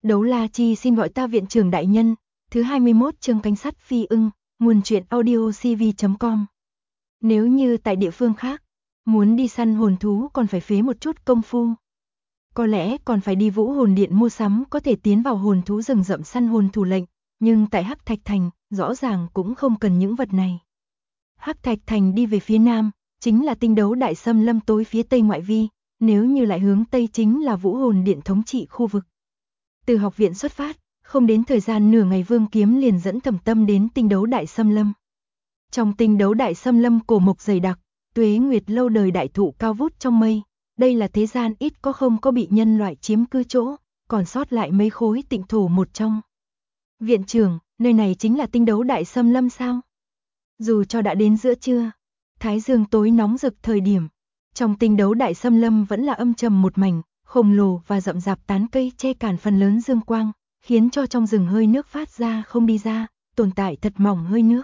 Đấu La Chi xin gọi ta viện trưởng đại nhân, thứ 21 chương cánh sắt phi ưng, nguồn truyện audio cv.com. Nếu như tại địa phương khác, muốn đi săn hồn thú còn phải phế một chút công phu. Có lẽ còn phải đi Vũ Hồn Điện mua sắm có thể tiến vào hồn thú rừng rậm săn hồn thủ lệnh, nhưng tại Hắc Thạch Thành, rõ ràng cũng không cần những vật này. Hắc Thạch Thành đi về phía nam, chính là tinh đấu đại xâm lâm tối phía tây ngoại vi, nếu như lại hướng tây chính là Vũ Hồn Điện thống trị khu vực. Từ học viện xuất phát, không đến thời gian nửa ngày Vương Kiếm liền dẫn Thẩm Tâm đến tinh đấu đại xâm lâm. Trong tinh đấu đại xâm lâm cổ mộc dày đặc, tuế nguyệt lâu đời đại thụ cao vút trong mây, đây là thế gian ít có không có bị nhân loại chiếm cư chỗ, còn sót lại mấy khối tịnh thổ một trong. Viện trưởng, nơi này chính là tinh đấu đại xâm lâm sao? Dù cho đã đến giữa trưa, thái dương tối nóng rực thời điểm, trong tinh đấu đại xâm lâm vẫn là âm trầm một mảnh, khổng lồ và rậm rạp tán cây che cản phần lớn dương quang, khiến cho trong rừng hơi nước phát ra không đi ra, tồn tại thật mỏng hơi nước.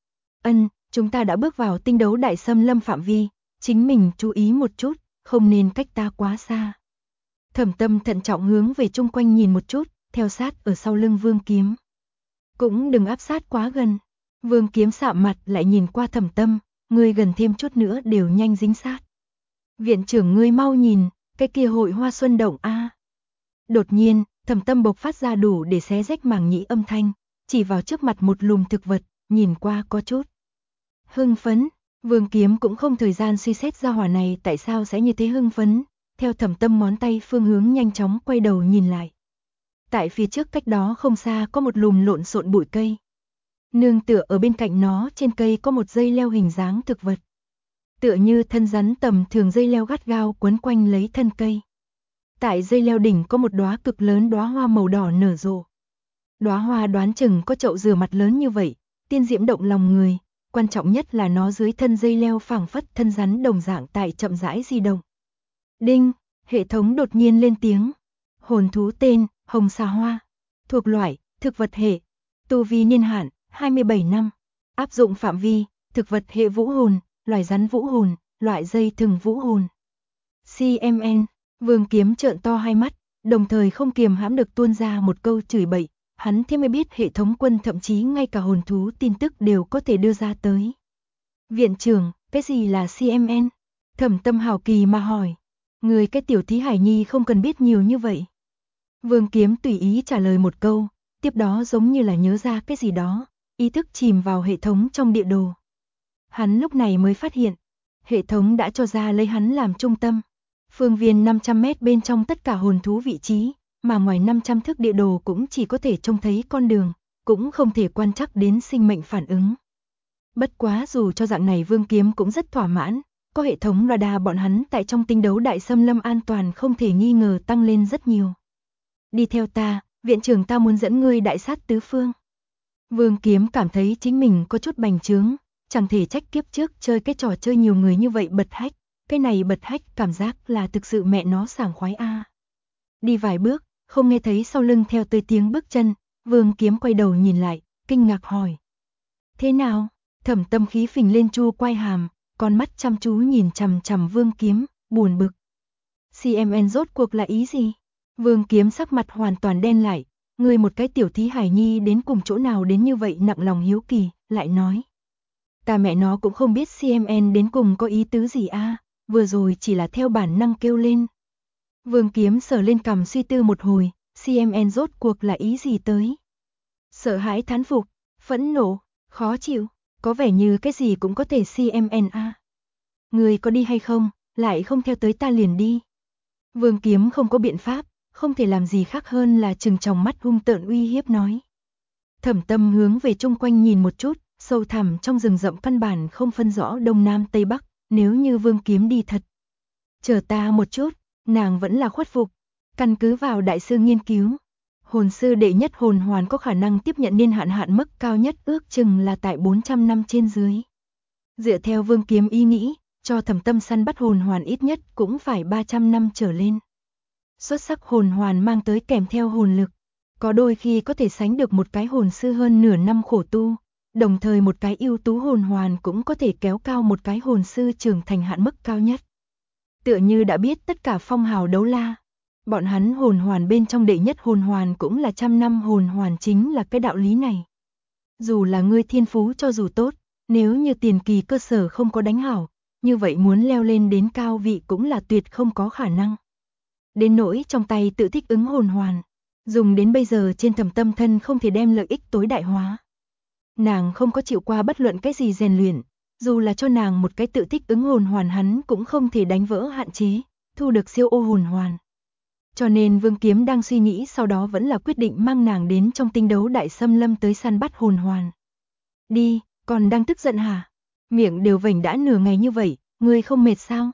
Chúng ta đã bước vào tinh đấu đại xâm lâm phạm vi, chính mình chú ý một chút, không nên cách ta quá xa. Thẩm Tâm thận trọng hướng về chung quanh nhìn một chút, theo sát ở sau lưng Vương Kiếm. Cũng đừng áp sát quá gần. Vương Kiếm sạm mặt lại nhìn qua Thẩm Tâm, ngươi gần thêm chút nữa đều nhanh dính sát. Viện trưởng ngươi mau nhìn, cái kia hội hoa xuân động a. Đột nhiên, Thẩm Tâm bộc phát ra đủ để xé rách màng nhĩ âm thanh, chỉ vào trước mặt một lùm thực vật, nhìn qua có chút hưng phấn. Vương Kiếm cũng không thời gian suy xét ra hỏa này tại sao sẽ như thế hưng phấn, theo Thẩm Tâm ngón tay phương hướng nhanh chóng quay đầu nhìn lại. Tại phía trước cách đó không xa có một lùm lộn xộn bụi cây. Nương tựa ở bên cạnh nó trên cây có một dây leo hình dáng thực vật. Tựa như thân rắn tầm thường dây leo gắt gao quấn quanh lấy thân cây. Tại dây leo đỉnh có một đóa cực lớn đóa hoa màu đỏ nở rộ. Đóa hoa đoán chừng có chậu dừa mặt lớn như vậy, tiên diễm động lòng người, quan trọng nhất là nó dưới thân dây leo phảng phất thân rắn đồng dạng tại chậm rãi di động. Đinh, hệ thống đột nhiên lên tiếng. Hồn thú tên, hồng xà hoa. Thuộc loại, thực vật hệ. Tu vi niên hạn, 27 năm. Áp dụng phạm vi, thực vật hệ vũ hồn, loài rắn vũ hồn, loại dây thừng vũ hồn. CMN, Vương Kiếm trợn to hai mắt, đồng thời không kiềm hãm được tuôn ra một câu chửi bậy. Hắn thế mới biết hệ thống quân thậm chí ngay cả hồn thú tin tức đều có thể đưa ra tới. Viện trưởng, cái gì là CMN? Thẩm Tâm hào kỳ mà hỏi. Người cái tiểu thí hải nhi không cần biết nhiều như vậy. Vương Kiếm tùy ý trả lời một câu, tiếp đó giống như là nhớ ra cái gì đó, ý thức chìm vào hệ thống trong địa đồ. Hắn lúc này mới phát hiện, hệ thống đã cho ra lấy hắn làm trung tâm. Phương viên 500 mét bên trong tất cả hồn thú vị trí, mà ngoài 500 thước địa đồ cũng chỉ có thể trông thấy con đường, cũng không thể quan trắc đến sinh mệnh phản ứng. Bất quá dù cho dạng này Vương Kiếm cũng rất thỏa mãn, có hệ thống radar bọn hắn tại trong tinh đấu đại xâm lâm an toàn không thể nghi ngờ tăng lên rất nhiều. Đi theo ta, viện trưởng ta muốn dẫn ngươi đại sát tứ phương. Vương Kiếm cảm thấy chính mình có chút bành trướng, chẳng thể trách kiếp trước chơi cái trò chơi nhiều người như vậy bật hách, cái này bật hách cảm giác là thực sự mẹ nó sảng khoái a. Đi vài bước, không nghe thấy sau lưng theo tới tiếng bước chân, Vương Kiếm quay đầu nhìn lại, kinh ngạc hỏi. Thế nào? Thẩm Tâm khí phình lên chu quai hàm, con mắt chăm chú nhìn chằm chằm Vương Kiếm, buồn bực. CMN rốt cuộc là ý gì? Vương Kiếm sắc mặt hoàn toàn đen lại, ngươi một cái tiểu thí hải nhi đến cùng chỗ nào đến như vậy nặng lòng hiếu kỳ, lại nói. Ta mẹ nó cũng không biết CMN đến cùng có ý tứ gì a, vừa rồi chỉ là theo bản năng kêu lên. Vương Kiếm sờ lên cằm suy tư một hồi, CMN rốt cuộc là ý gì tới? Sợ hãi thán phục, phẫn nộ, khó chịu, có vẻ như cái gì cũng có thể CMN a. Người có đi hay không, lại không theo tới ta liền đi. Vương Kiếm không có biện pháp, không thể làm gì khác hơn là trừng tròng mắt hung tợn uy hiếp nói. Thẩm Tâm hướng về chung quanh nhìn một chút, sâu thẳm trong rừng rậm căn bản không phân rõ đông nam tây bắc, nếu như Vương Kiếm đi thật. Chờ ta một chút. Nàng vẫn là khuất phục, căn cứ vào đại sư nghiên cứu, hồn sư đệ nhất hồn hoàn có khả năng tiếp nhận niên hạn mức cao nhất ước chừng là tại 400 năm trên dưới. Dựa theo Vương Kiếm ý nghĩ, cho Thẩm Tâm săn bắt hồn hoàn ít nhất cũng phải 300 năm trở lên. Xuất sắc hồn hoàn mang tới kèm theo hồn lực, có đôi khi có thể sánh được một cái hồn sư hơn nửa năm khổ tu, đồng thời một cái ưu tú hồn hoàn cũng có thể kéo cao một cái hồn sư trưởng thành hạn mức cao nhất. Tựa như đã biết tất cả phong hào đấu la, Bọn hắn hồn hoàn bên trong đệ nhất hồn hoàn cũng là 100 năm hồn hoàn, chính là cái đạo lý này. Dù là ngươi thiên phú cho dù tốt, nếu như tiền kỳ cơ sở không có đánh hảo, như vậy muốn leo lên đến cao vị cũng là tuyệt không có khả năng. Đến nỗi trong tay tự thích ứng hồn hoàn, dùng đến bây giờ trên Thẩm Tâm thân không thể đem lợi ích tối đại hóa. Nàng không có chịu qua bất luận cái gì rèn luyện, dù là cho nàng một cái tự thích ứng hồn hoàn hắn cũng không thể đánh vỡ hạn chế, thu được siêu ô hồn hoàn. Cho nên Vương Kiếm đang suy nghĩ, sau đó vẫn là quyết định mang nàng đến trong tinh đấu đại xâm lâm tới săn bắt hồn hoàn. Đi, còn đang tức giận hả? Miệng đều vểnh đã nửa ngày như vậy, ngươi không mệt sao?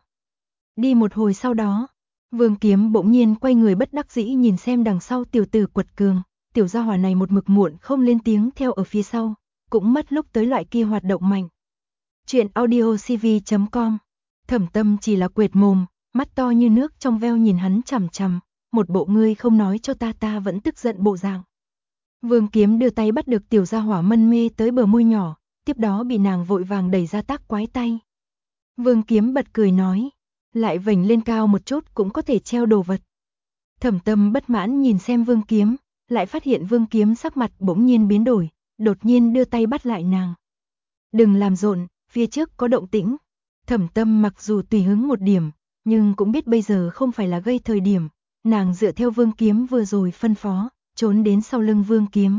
Đi một hồi sau đó, Vương Kiếm bỗng nhiên quay người bất đắc dĩ nhìn xem đằng sau tiểu tử quật cường, tiểu gia hỏa này một mực muộn không lên tiếng theo ở phía sau, cũng mất lúc tới loại kia hoạt động mạnh. Chuyện audio cv.com. Thẩm Tâm chỉ là quệt mồm, mắt to như nước trong veo nhìn hắn chằm chằm, một bộ ngươi không nói cho ta vẫn tức giận bộ dạng. Vương Kiếm đưa tay bắt được tiểu gia hỏa mân mê tới bờ môi nhỏ, tiếp đó bị nàng vội vàng đẩy ra tác quái tay. Vương Kiếm bật cười nói, lại vểnh lên cao một chút cũng có thể treo đồ vật. Thẩm Tâm bất mãn nhìn xem Vương Kiếm, lại phát hiện Vương Kiếm sắc mặt bỗng nhiên biến đổi, đột nhiên đưa tay bắt lại nàng. Đừng làm rộn, phía trước có động tĩnh. Thẩm Tâm mặc dù tùy hứng một điểm, nhưng cũng biết bây giờ không phải là gây thời điểm, nàng dựa theo Vương Kiếm vừa rồi phân phó, trốn đến sau lưng Vương Kiếm.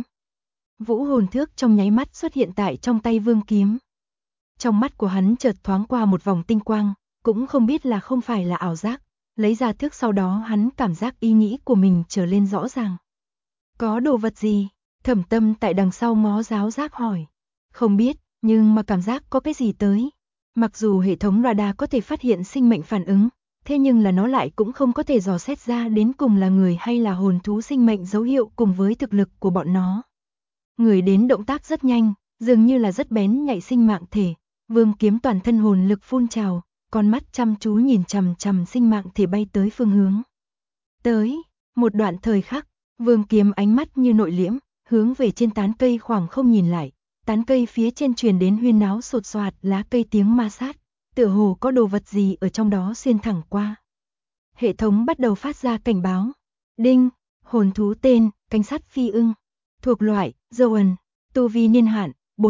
Vũ hồn thước trong nháy mắt xuất hiện tại trong tay Vương Kiếm. Trong mắt của hắn chợt thoáng qua một vòng tinh quang, cũng không biết là không phải là ảo giác, lấy ra thước sau đó hắn cảm giác ý nghĩ của mình trở lên rõ ràng. Có đồ vật gì? Thẩm Tâm tại đằng sau ngó giáo giác hỏi. Không biết, nhưng mà cảm giác có cái gì tới. Mặc dù hệ thống radar có thể phát hiện sinh mệnh phản ứng, thế nhưng là nó lại cũng không có thể dò xét ra đến cùng là người hay là hồn thú sinh mệnh dấu hiệu cùng với thực lực của bọn nó. Người đến động tác rất nhanh, dường như là rất bén nhạy sinh mạng thể, Vương Kiếm toàn thân hồn lực phun trào, con mắt chăm chú nhìn chằm chằm sinh mạng thể bay tới phương hướng. Tới, một đoạn thời khắc, Vương Kiếm ánh mắt như nội liễm, hướng về trên tán cây khoảng không nhìn lại, tán cây phía trên truyền đến huyên náo sột soạt lá cây tiếng ma sát, tựa hồ có đồ vật gì ở trong đó xuyên thẳng qua. Hệ thống bắt đầu phát ra cảnh báo. Đinh, hồn thú tên, cánh sắt phi ưng. Thuộc loại, Zoan, tu vi niên hạn,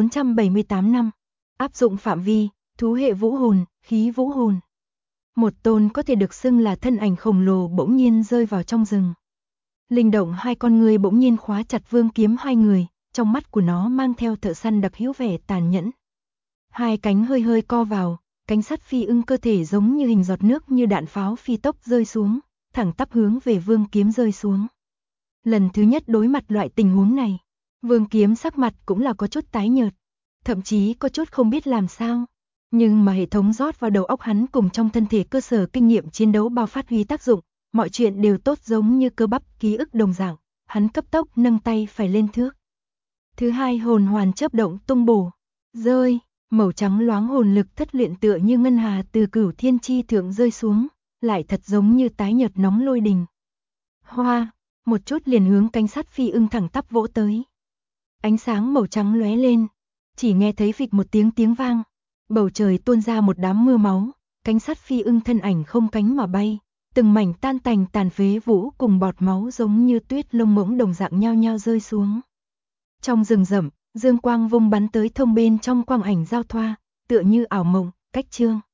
478 năm. Áp dụng phạm vi, thú hệ vũ hồn, khí vũ hồn. Một tôn có thể được xưng là thân ảnh khổng lồ bỗng nhiên rơi vào trong rừng. Linh động hai con người bỗng nhiên khóa chặt Vương Kiếm hai người, trong mắt của nó mang theo thợ săn đặc hữu vẻ tàn nhẫn. Hai cánh hơi hơi co vào, cánh sắt phi ưng cơ thể giống như hình giọt nước như đạn pháo phi tốc rơi xuống, thẳng tắp hướng về Vương Kiếm rơi xuống. Lần thứ nhất đối mặt loại tình huống này, Vương Kiếm sắc mặt cũng là có chút tái nhợt, thậm chí có chút không biết làm sao. Nhưng mà hệ thống rót vào đầu óc hắn cùng trong thân thể cơ sở kinh nghiệm chiến đấu bao phát huy tác dụng, mọi chuyện đều tốt giống như cơ bắp ký ức đồng dạng, hắn cấp tốc nâng tay phải lên thước. Thứ hai hồn hoàn chớp động tung bổ, rơi, màu trắng loáng hồn lực thất luyện tựa như ngân hà từ cửu thiên chi thượng rơi xuống, lại thật giống như tái nhợt nóng lôi đình. Hoa, một chút liền hướng cánh sắt phi ưng thẳng tắp vỗ tới. Ánh sáng màu trắng lóe lên, chỉ nghe thấy phịch một tiếng vang, bầu trời tuôn ra một đám mưa máu, cánh sắt phi ưng thân ảnh không cánh mà bay, từng mảnh tan tành tàn phế vũ cùng bọt máu giống như tuyết lông mỗng đồng dạng nhao nhao rơi xuống. Trong rừng rậm, dương quang vung bắn tới thông bên trong quang ảnh giao thoa, tựa như ảo mộng, cách chương.